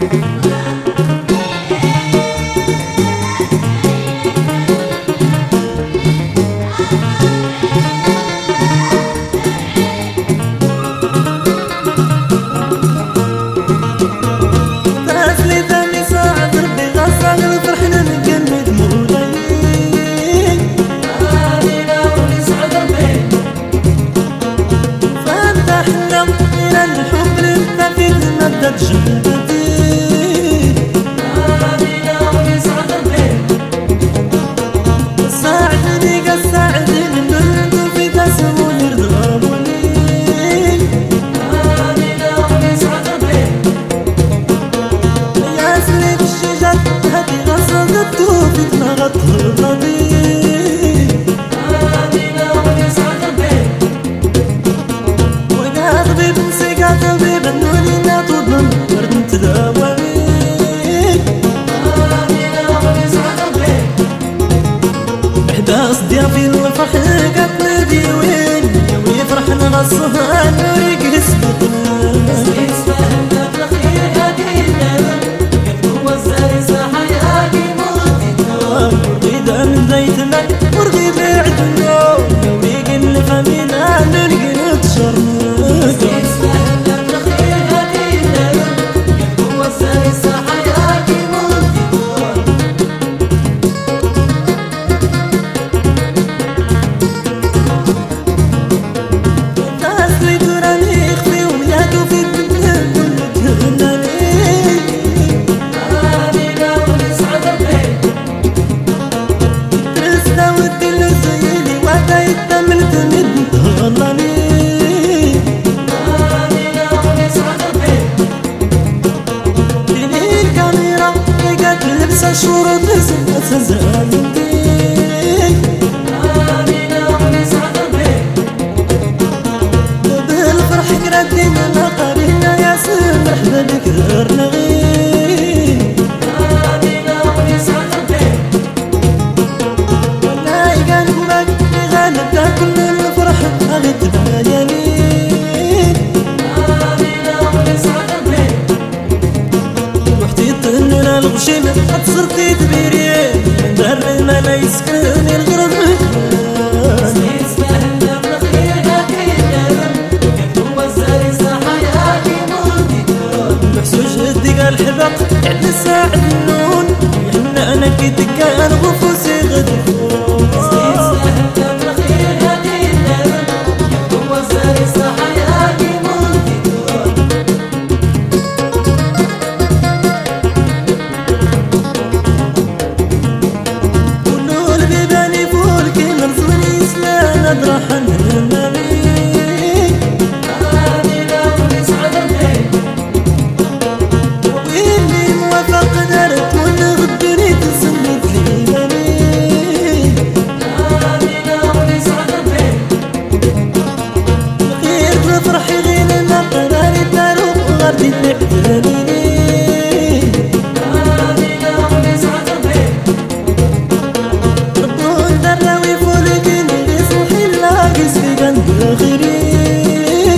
في الفرح قتل وين ويفرحنا غصها نوريك اسمتنا يستاهل الخير هدينا قد هو الزاري صاحي هاكي موتنا ورغيدا من زيتنا ورغي بعدنا نوريك الفمينا نلقي نتشرنا يستاهل الخير هدينا قد هو الزاري صاحي هاكي موتنا شورت نسمة سزال بالفرح كردينا لقرينا يا سمح بذكر نغيب والله قلبك غالب كل الفرح غلت يمين رحتي طلنا الغشيمة قد صرتي تبيرين دار ما يسكن الغرب يستاهل الخير هدينا قد هو الزاري صاحي هاكي موتنا محسوج جدي قال حبق يعني ساعد النون يحنا انا كي كان غفوسي غدفون يستاهل الخير هدينا قد هو الزاري صاحي هاكي موتنا كلو البيباني فول كي نرسوني سلا ندرح النماني واللي موافق دارت ونغدني تسمت لي بني الخير بفرحي غير نقراني دارو وغردي بعداني ربون دراوي فولك اللي صحي لاقس في قلب غيري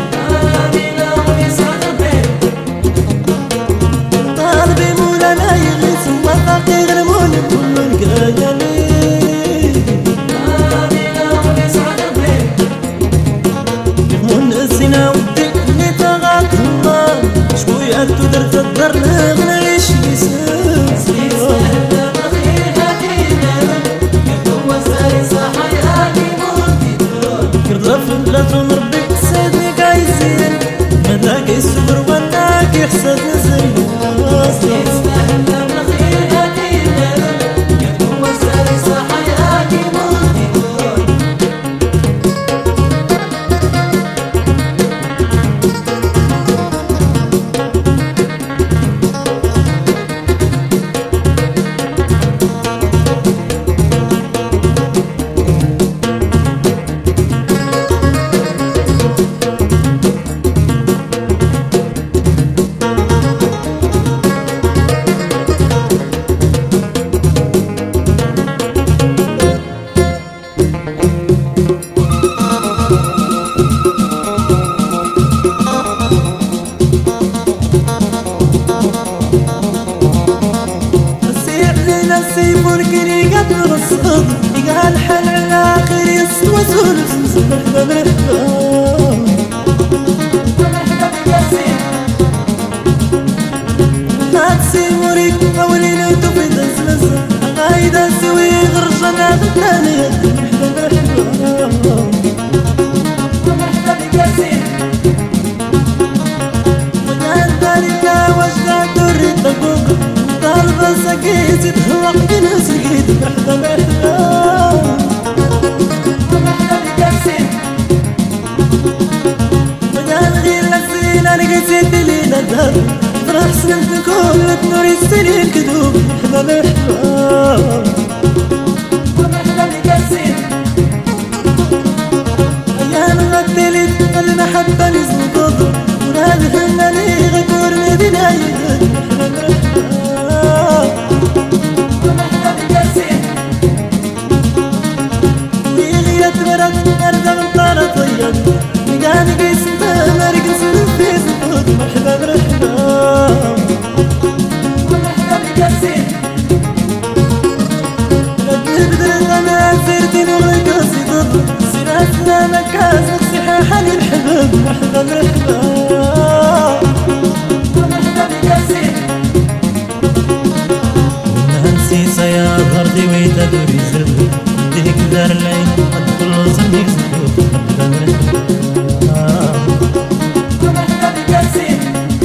طالبي مولانا يغيث وفاقي غرمون كل القايلي يغمون السنا ودي اللي تغاك الله شوي أنتو درت الدر نغنى يشي يستاهل الخير هدينا قد هو الزاري صاحي هاكي موتنا كرضف بلاد مربي سادني قايزين مداك السفر وناك يحسد زين يستاهل الخير هدينا قد هو الزاري صاحي هاكي موتنا مرحبا ناتسي موريك أولينا توفي دزمز غايدة سوي غرجنا بالثانية مرحبا بكاسين وجعل دارينا وجدع دوري تقوق طالبة سكيتي تهوق كنا سكيت مرحبا بكاسين وجعل غير لسينا لقيت لينا الدهر فرح سلمت كل نور يستلي الكذوب مرحبا بكاسين أيام غدلت المحبة نزنقض ونهده إنني غدور مدينة يدد مرحبا بكاسين ويغيت برد أرد من طارة طيب نقاني قيس انتمر قسم في زنقض مرحبا مرحبا بكاسين بدر الغمام سيرتين وغيقاسي ضد سيراتنا مكاس نقصيحة حالي الحباب مرحبا مرحبا بكاسين نهنسي سيا ضرطي ويتدوري زرب ديك دار العين أدخل وصلني زبوط مرحبا بكاسين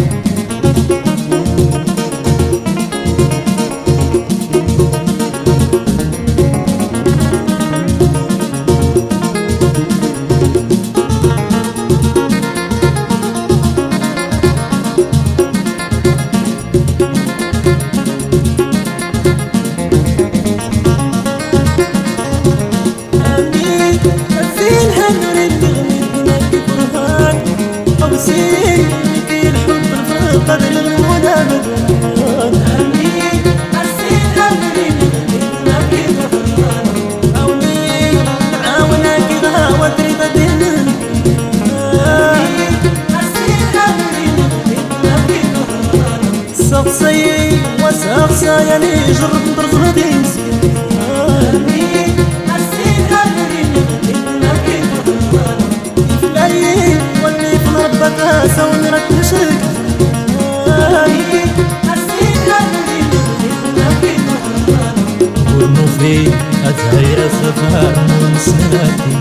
قدر الغنى بدون أمين أرسل أمين نبي بفران أولي عاونا كذا وتريد دين أمين أرسل أمين نبي بفران سقسي وسقسي يعني جرب برزنا ديمسي أمين أرسل أمين نبي بفران فلاي واللي في ربك سوني رك مشرك والنوفي أتهي أسفها من سنتي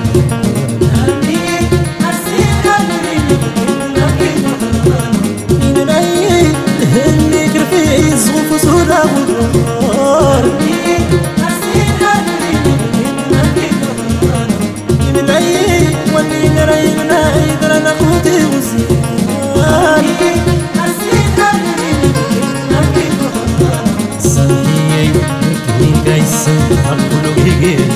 من العين هني كرفي زغف سودا ودوار من العين واللي نرينا إذا أنا قوتي وزيار صحيح كني قايسن أقولو كيجي